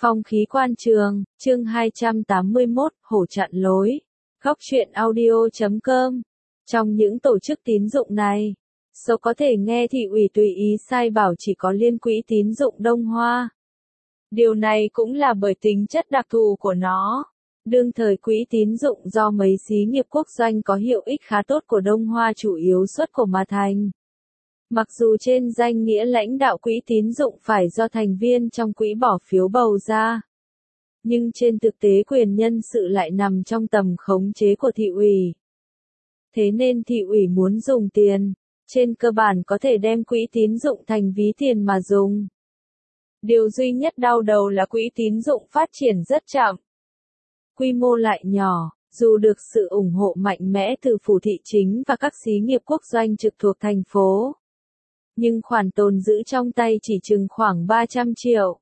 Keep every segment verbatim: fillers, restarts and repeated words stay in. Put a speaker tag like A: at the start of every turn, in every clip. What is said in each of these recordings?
A: Phong khí quan trường, chương hai trăm tám mươi mốt, hổ chặn lối. Góc truyện audio chấm com. Trong những tổ chức tín dụng này, số có thể nghe thị ủy tùy ý sai bảo chỉ có Liên quỹ tín dụng Đông Hoa. Điều này cũng là bởi tính chất đặc thù của nó. Đương thời quỹ tín dụng do mấy xí nghiệp quốc doanh có hiệu ích khá tốt của Đông Hoa chủ yếu xuất khẩu mà thành. Mặc dù trên danh nghĩa lãnh đạo quỹ tín dụng phải do thành viên trong quỹ bỏ phiếu bầu ra, nhưng trên thực tế quyền nhân sự lại nằm trong tầm khống chế của thị ủy. Thế nên thị ủy muốn dùng tiền, trên cơ bản có thể đem quỹ tín dụng thành ví tiền mà dùng. Điều duy nhất đau đầu là quỹ tín dụng phát triển rất chậm. Quy mô lại nhỏ, dù được sự ủng hộ mạnh mẽ từ phủ thị chính và các xí nghiệp quốc doanh trực thuộc thành phố, nhưng khoản tồn giữ trong tay chỉ chừng khoảng ba trăm triệu.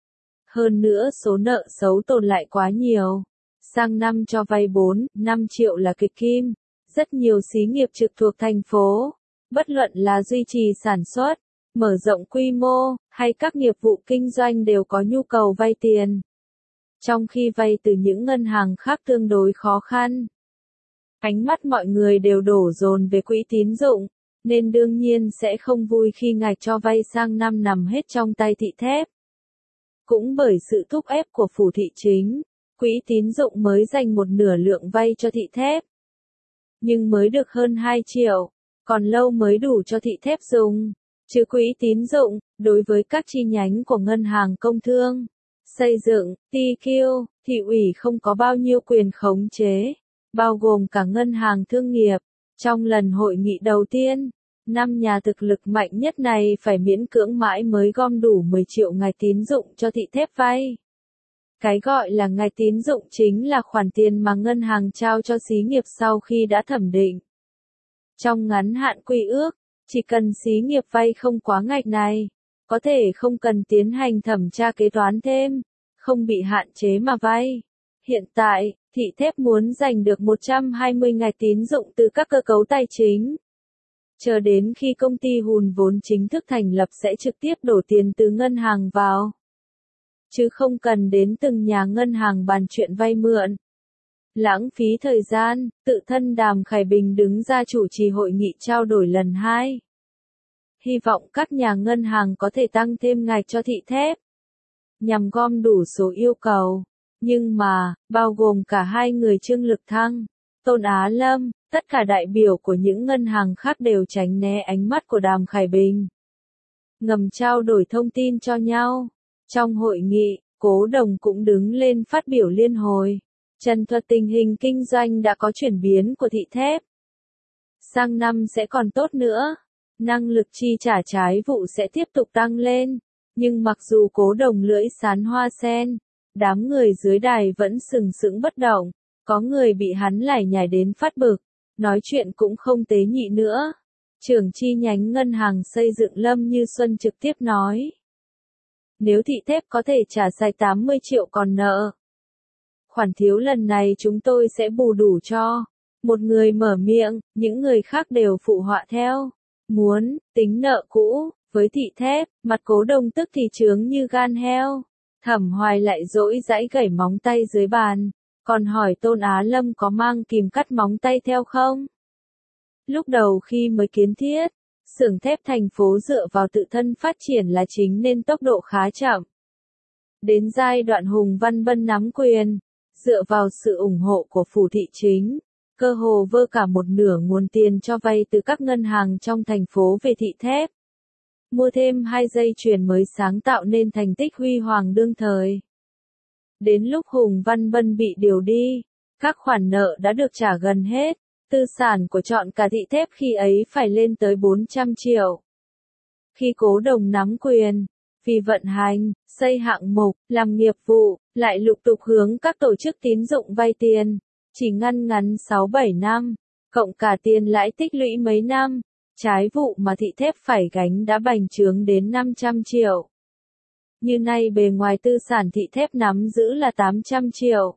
A: Hơn nữa số nợ xấu tồn lại quá nhiều. Sang năm cho vay bốn, năm triệu là kịch kim. Rất nhiều xí nghiệp trực thuộc thành phố, bất luận là duy trì sản xuất, mở rộng quy mô, hay các nghiệp vụ kinh doanh đều có nhu cầu vay tiền. Trong khi vay từ những ngân hàng khác tương đối khó khăn, ánh mắt mọi người đều đổ dồn về quỹ tín dụng, nên đương nhiên sẽ không vui khi ngạch cho vay sang năm nằm hết trong tay thị thép. Cũng bởi sự thúc ép của phủ thị chính, quỹ tín dụng mới dành một nửa lượng vay cho thị thép. Nhưng mới được hơn hai triệu, còn lâu mới đủ cho thị thép dùng. Chứ quỹ tín dụng, đối với các chi nhánh của ngân hàng công thương, xây dựng, tê quy, thị ủy không có bao nhiêu quyền khống chế, bao gồm cả ngân hàng thương nghiệp. Trong lần hội nghị đầu tiên, năm nhà thực lực mạnh nhất này phải miễn cưỡng mãi mới gom đủ mười triệu ngạch tín dụng cho thị thép vay. Cái gọi là ngạch tín dụng chính là khoản tiền mà ngân hàng trao cho xí nghiệp sau khi đã thẩm định. Trong ngắn hạn quy ước, chỉ cần xí nghiệp vay không quá ngạch này, có thể không cần tiến hành thẩm tra kế toán thêm, không bị hạn chế mà vay. Hiện tại, thị thép muốn giành được một trăm hai mươi ngạch tín dụng từ các cơ cấu tài chính. Chờ đến khi công ty hùn vốn chính thức thành lập sẽ trực tiếp đổ tiền từ ngân hàng vào, chứ không cần đến từng nhà ngân hàng bàn chuyện vay mượn. Lãng phí thời gian, tự thân Đàm Khải Bình đứng ra chủ trì hội nghị trao đổi lần hai. Hy vọng các nhà ngân hàng có thể tăng thêm ngạch cho thị thép, nhằm gom đủ số yêu cầu. Nhưng mà, bao gồm cả hai người Trương Lực Thăng, Tôn Á Lâm, tất cả đại biểu của những ngân hàng khác đều tránh né ánh mắt của Đàm Khải Bình, ngầm trao đổi thông tin cho nhau. Trong hội nghị, Cố Đồng cũng đứng lên phát biểu liên hồi, trần thuật tình hình kinh doanh đã có chuyển biến của thị thép. Sang năm sẽ còn tốt nữa, năng lực chi trả trái vụ sẽ tiếp tục tăng lên, nhưng mặc dù Cố Đồng lưỡi sán hoa sen, đám người dưới đài vẫn sừng sững bất động, có người bị hắn lải nhải đến phát bực, nói chuyện cũng không tế nhị nữa. Trưởng chi nhánh ngân hàng xây dựng Lâm Như Xuân trực tiếp nói, nếu thị thép có thể trả sạch tám mươi triệu còn nợ, khoản thiếu lần này chúng tôi sẽ bù đủ cho. Một người mở miệng, những người khác đều phụ họa theo. Muốn tính nợ cũ với thị thép, mặt Cố Đồng tức thì trướng như gan heo. Thẩm Hoài lại dỗi dãy gảy móng tay dưới bàn, còn hỏi Tôn Á Lâm có mang kìm cắt móng tay theo không? Lúc đầu khi mới kiến thiết, xưởng thép thành phố dựa vào tự thân phát triển là chính nên tốc độ khá chậm. Đến giai đoạn Hùng Văn Bân nắm quyền, dựa vào sự ủng hộ của phủ thị chính, cơ hồ vơ cả một nửa nguồn tiền cho vay từ các ngân hàng trong thành phố về thị thép. Mua thêm hai dây chuyền mới sáng tạo nên thành tích huy hoàng đương thời. Đến lúc Hùng Văn Bân bị điều đi, các khoản nợ đã được trả gần hết, tư sản của trọn cả thị thép khi ấy phải lên tới bốn trăm triệu. Khi Cố Đồng nắm quyền, vì vận hành, xây hạng mục, làm nghiệp vụ, lại lục tục hướng các tổ chức tín dụng vay tiền, chỉ ngăn ngắn sáu bảy năm, cộng cả tiền lãi tích lũy mấy năm, trái vụ mà thị thép phải gánh đã bành trướng đến năm trăm triệu. Như nay bề ngoài tư sản thị thép nắm giữ là tám trăm triệu.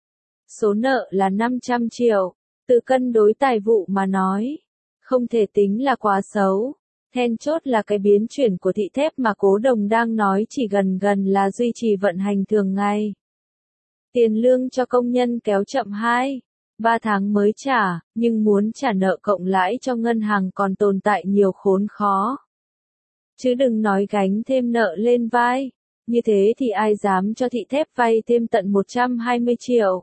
A: Số nợ là năm trăm triệu, từ cân đối tài vụ mà nói, không thể tính là quá xấu. Then chốt là cái biến chuyển của thị thép mà Cố Đồng đang nói chỉ gần gần là duy trì vận hành thường ngày. Tiền lương cho công nhân kéo chậm hai, ba tháng mới trả, nhưng muốn trả nợ cộng lãi cho ngân hàng còn tồn tại nhiều khốn khó. Chứ đừng nói gánh thêm nợ lên vai, như thế thì ai dám cho thị thép vay thêm tận một trăm hai mươi triệu.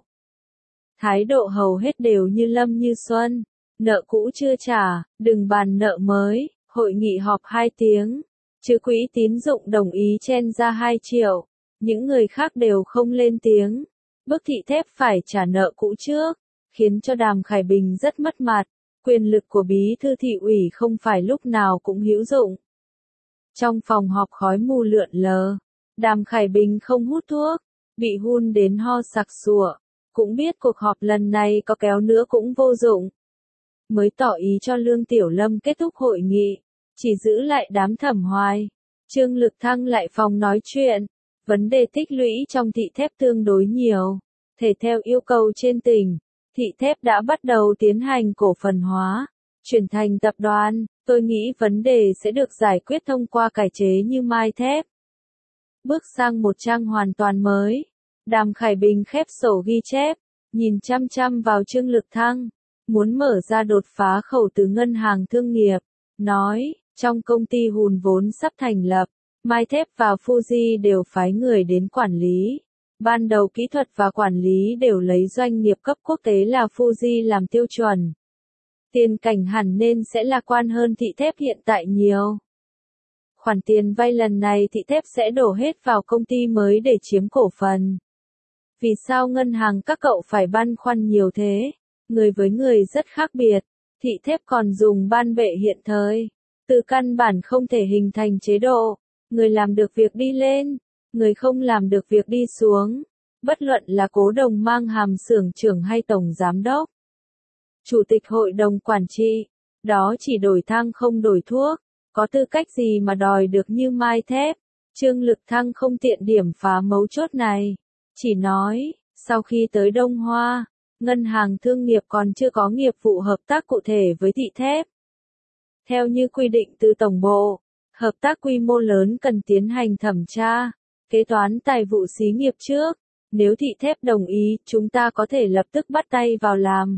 A: Thái độ hầu hết đều như Lâm Như Xuân, nợ cũ chưa trả, đừng bàn nợ mới, hội nghị họp hai tiếng, chứ quỹ tín dụng đồng ý chen ra hai triệu, những người khác đều không lên tiếng, bức thị thép phải trả nợ cũ trước, khiến cho Đàm Khải Bình rất mất mặt, quyền lực của bí thư thị ủy không phải lúc nào cũng hữu dụng. Trong phòng họp khói mù lượn lờ, Đàm Khải Bình không hút thuốc, bị hun đến ho sặc sụa, cũng biết cuộc họp lần này có kéo nữa cũng vô dụng. Mới tỏ ý cho Lương Tiểu Lâm kết thúc hội nghị, chỉ giữ lại đám Thẩm Hoài. Trương Lực Thăng lại phòng nói chuyện, vấn đề tích lũy trong thị thép tương đối nhiều, thể theo yêu cầu trên tỉnh, thị thép đã bắt đầu tiến hành cổ phần hóa, chuyển thành tập đoàn, tôi nghĩ vấn đề sẽ được giải quyết thông qua cải chế như Mai Thép. Bước sang một trang hoàn toàn mới, Đàm Khải Bình khép sổ ghi chép, nhìn chăm chăm vào Trương Lực Thăng, muốn mở ra đột phá khẩu từ ngân hàng thương nghiệp, nói, trong công ty hùn vốn sắp thành lập, Mai Thép và Fuji đều phái người đến quản lý. Ban đầu kỹ thuật và quản lý đều lấy doanh nghiệp cấp quốc tế là Fuji làm tiêu chuẩn. Tiền cảnh hẳn nên sẽ lạc quan hơn thị thép hiện tại nhiều. Khoản tiền vay lần này thị thép sẽ đổ hết vào công ty mới để chiếm cổ phần. Vì sao ngân hàng các cậu phải băn khoăn nhiều thế? Người với người rất khác biệt. Thị thép còn dùng ban bệ hiện thời. Từ căn bản không thể hình thành chế độ. Người làm được việc đi lên, người không làm được việc đi xuống. Bất luận là Cố Đồng mang hàm xưởng trưởng hay tổng giám đốc. Chủ tịch hội đồng quản trị, đó chỉ đổi thang không đổi thuốc. Có tư cách gì mà đòi được như Mai Thép? Trương Lực Thăng không tiện điểm phá mấu chốt này. Chỉ nói, sau khi tới Đông Hoa, ngân hàng thương nghiệp còn chưa có nghiệp vụ hợp tác cụ thể với thị thép. Theo như quy định từ Tổng bộ, hợp tác quy mô lớn cần tiến hành thẩm tra, kế toán tài vụ xí nghiệp trước. Nếu thị thép đồng ý, chúng ta có thể lập tức bắt tay vào làm.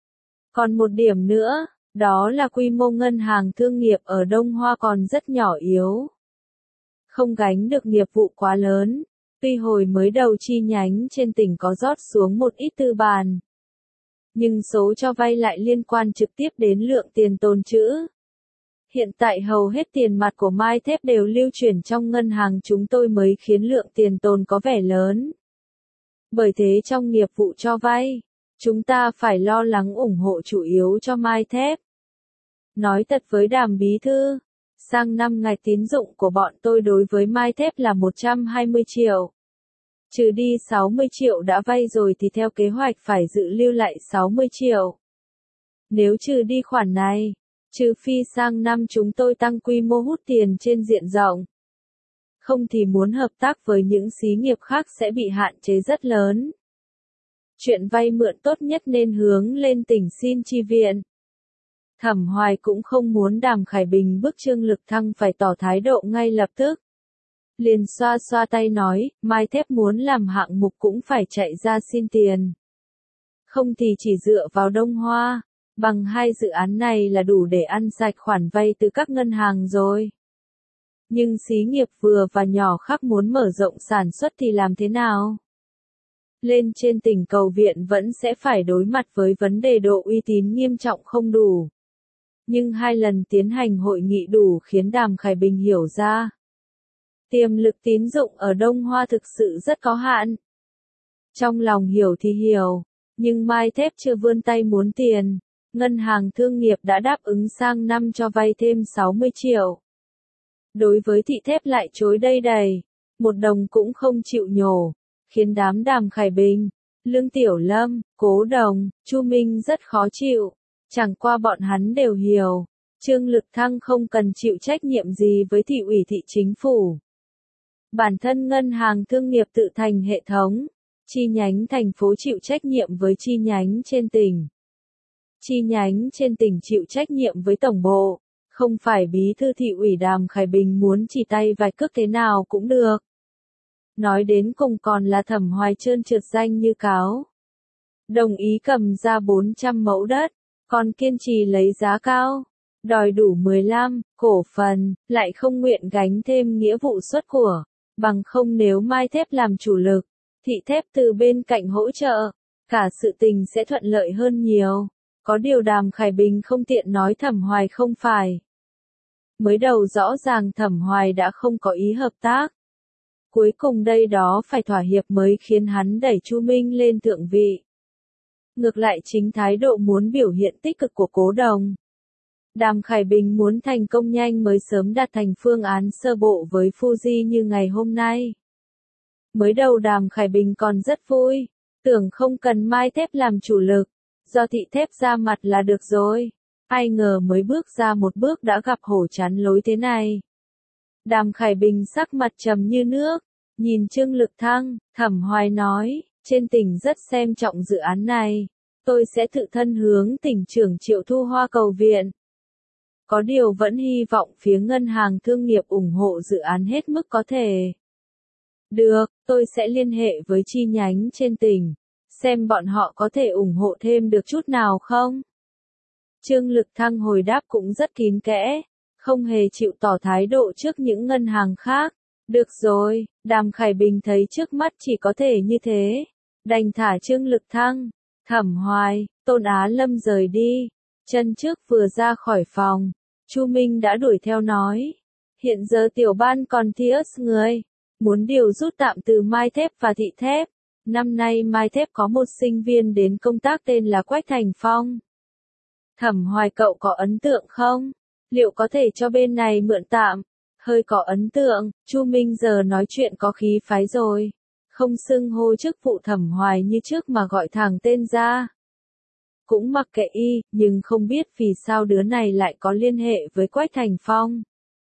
A: Còn một điểm nữa, đó là quy mô ngân hàng thương nghiệp ở Đông Hoa còn rất nhỏ yếu. Không gánh được nghiệp vụ quá lớn, tuy hồi mới đầu chi nhánh trên tỉnh có rót xuống một ít tư bàn. Nhưng số cho vay lại liên quan trực tiếp đến lượng tiền tồn trữ. Hiện tại hầu hết tiền mặt của Mai Thép đều lưu chuyển trong ngân hàng chúng tôi mới khiến lượng tiền tồn có vẻ lớn. Bởi thế trong nghiệp vụ cho vay, chúng ta phải lo lắng ủng hộ chủ yếu cho Mai Thép. Nói thật với Đàm bí thư, sang năm ngày tín dụng của bọn tôi đối với Mai Thép là một trăm hai mươi triệu. Trừ đi sáu mươi triệu đã vay rồi thì theo kế hoạch phải dự lưu lại sáu mươi triệu. Nếu trừ đi khoản này, trừ phi sang năm chúng tôi tăng quy mô hút tiền trên diện rộng. Không thì muốn hợp tác với những xí nghiệp khác sẽ bị hạn chế rất lớn. Chuyện vay mượn tốt nhất nên hướng lên tỉnh xin chi viện. Thẩm Hoài cũng không muốn Đàm Khải Bình bức Trương Lực Thăng phải tỏ thái độ ngay lập tức. Liền xoa xoa tay nói, Mai Thép muốn làm hạng mục cũng phải chạy ra xin tiền. Không thì chỉ dựa vào Đông Hoa, bằng hai dự án này là đủ để ăn sạch khoản vay từ các ngân hàng rồi. Nhưng xí nghiệp vừa và nhỏ khác muốn mở rộng sản xuất thì làm thế nào? Lên trên tỉnh cầu viện vẫn sẽ phải đối mặt với vấn đề độ uy tín nghiêm trọng không đủ. Nhưng hai lần tiến hành hội nghị đủ khiến Đàm Khải Bình hiểu ra. Tiềm lực tín dụng ở Đông Hoa thực sự rất có hạn. Trong lòng hiểu thì hiểu, nhưng Mai Thép chưa vươn tay muốn tiền. Ngân hàng thương nghiệp đã đáp ứng sang năm cho vay thêm sáu mươi triệu. Đối với thị thép lại chối đây đầy, một đồng cũng không chịu nhổ, khiến đám Đàm Khải Bình, Lương Tiểu Lâm, Cố Đồng, Chu Minh rất khó chịu. Chẳng qua bọn hắn đều hiểu, Trương Lực Thăng không cần chịu trách nhiệm gì với thị ủy thị chính phủ. Bản thân ngân hàng thương nghiệp tự thành hệ thống, chi nhánh thành phố chịu trách nhiệm với chi nhánh trên tỉnh. Chi nhánh trên tỉnh chịu trách nhiệm với tổng bộ, Không phải bí thư thị ủy Đàm Khải Bình muốn chỉ tay vài cước thế nào cũng được. Nói đến cùng còn là Thẩm Hoài trơn trượt danh như cáo. Đồng ý cầm ra bốn trăm mẫu đất, còn kiên trì lấy giá cao, đòi đủ mười lăm cổ phần, lại không nguyện gánh thêm nghĩa vụ xuất của, bằng không nếu Mai Thép làm chủ lực, Thị Thép từ bên cạnh hỗ trợ, cả sự tình sẽ thuận lợi hơn nhiều. Có điều Đàm Khải Bình không tiện nói Thẩm Hoài không phải. Mới đầu rõ ràng Thẩm Hoài đã không có ý hợp tác. Cuối cùng đây đó phải thỏa hiệp mới khiến hắn đẩy Chu Minh lên thượng vị. Ngược lại chính thái độ muốn biểu hiện tích cực của Cố Đồng. Đàm Khải Bình muốn thành công nhanh mới sớm đạt thành phương án sơ bộ với Fuji như ngày hôm nay. Mới đầu Đàm Khải Bình còn rất vui, tưởng không cần Mai Thép làm chủ lực, do Thị Thép ra mặt là được rồi. Ai ngờ mới bước ra một bước đã gặp hổ chắn lối thế này. Đàm Khải Bình sắc mặt trầm như nước, nhìn Trương Lực Thăng, Thẩm Hoài nói, trên tỉnh rất xem trọng dự án này, tôi sẽ tự thân hướng tỉnh trưởng Triệu Thu Hoa cầu viện. Có điều vẫn hy vọng phía ngân hàng thương nghiệp ủng hộ dự án hết mức có thể. Được, tôi sẽ liên hệ với chi nhánh trên tỉnh, xem bọn họ có thể ủng hộ thêm được chút nào không. Trương Lực Thăng hồi đáp cũng rất kín kẽ, không hề chịu tỏ thái độ trước những ngân hàng khác. Được rồi, Đàm Khải Bình thấy trước mắt chỉ có thể như thế, đành thả Trương Lực Thăng. Thẩm Hoài, Tôn Á Lâm rời đi, chân trước vừa ra khỏi phòng, Chu Minh đã đuổi theo nói, hiện giờ tiểu ban còn thiếu người, muốn điều rút tạm từ Mai Thép và Thị Thép. Năm nay Mai Thép có một sinh viên đến công tác tên là Quách Thành Phong. Thẩm Hoài cậu có ấn tượng không? Liệu có thể cho bên này mượn tạm? Hơi có ấn tượng, Chu Minh giờ nói chuyện có khí phái rồi. Không xưng hô chức vụ Thẩm Hoài như trước mà gọi thẳng tên ra. Cũng mặc kệ y, nhưng không biết vì sao đứa này lại có liên hệ với Quách Thành Phong.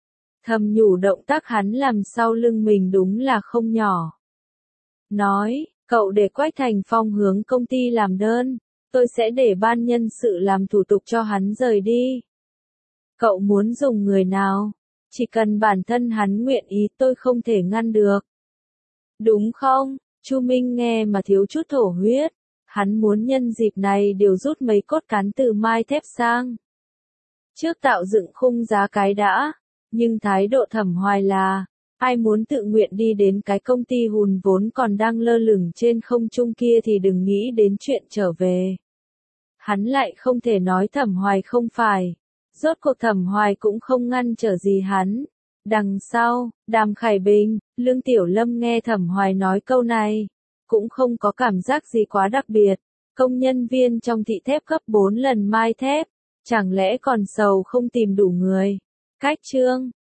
A: Thầm nhủ động tác hắn làm sau lưng mình đúng là không nhỏ. Nói, cậu để Quách Thành Phong hướng công ty làm đơn, tôi sẽ để ban nhân sự làm thủ tục cho hắn rời đi. Cậu muốn dùng người nào? Chỉ cần bản thân hắn nguyện ý tôi không thể ngăn được. Đúng không? Chu Minh nghe mà thiếu chút thổ huyết. Hắn muốn nhân dịp này điều rút mấy cốt cán từ Mai Thép sang. Trước tạo dựng khung giá cái đã, nhưng thái độ Thẩm Hoài là, ai muốn tự nguyện đi đến cái công ty hùn vốn còn đang lơ lửng trên không trung kia thì đừng nghĩ đến chuyện trở về. Hắn lại không thể nói Thẩm Hoài không phải. Rốt cuộc Thẩm Hoài cũng không ngăn trở gì hắn. Đằng sau, Đàm Khải Bình, Lương Tiểu Lâm nghe Thẩm Hoài nói câu này, cũng không có cảm giác gì quá đặc biệt. Công nhân viên trong Thị Thép gấp bốn lần Mai Thép, chẳng lẽ còn sầu không tìm đủ người. Cách chương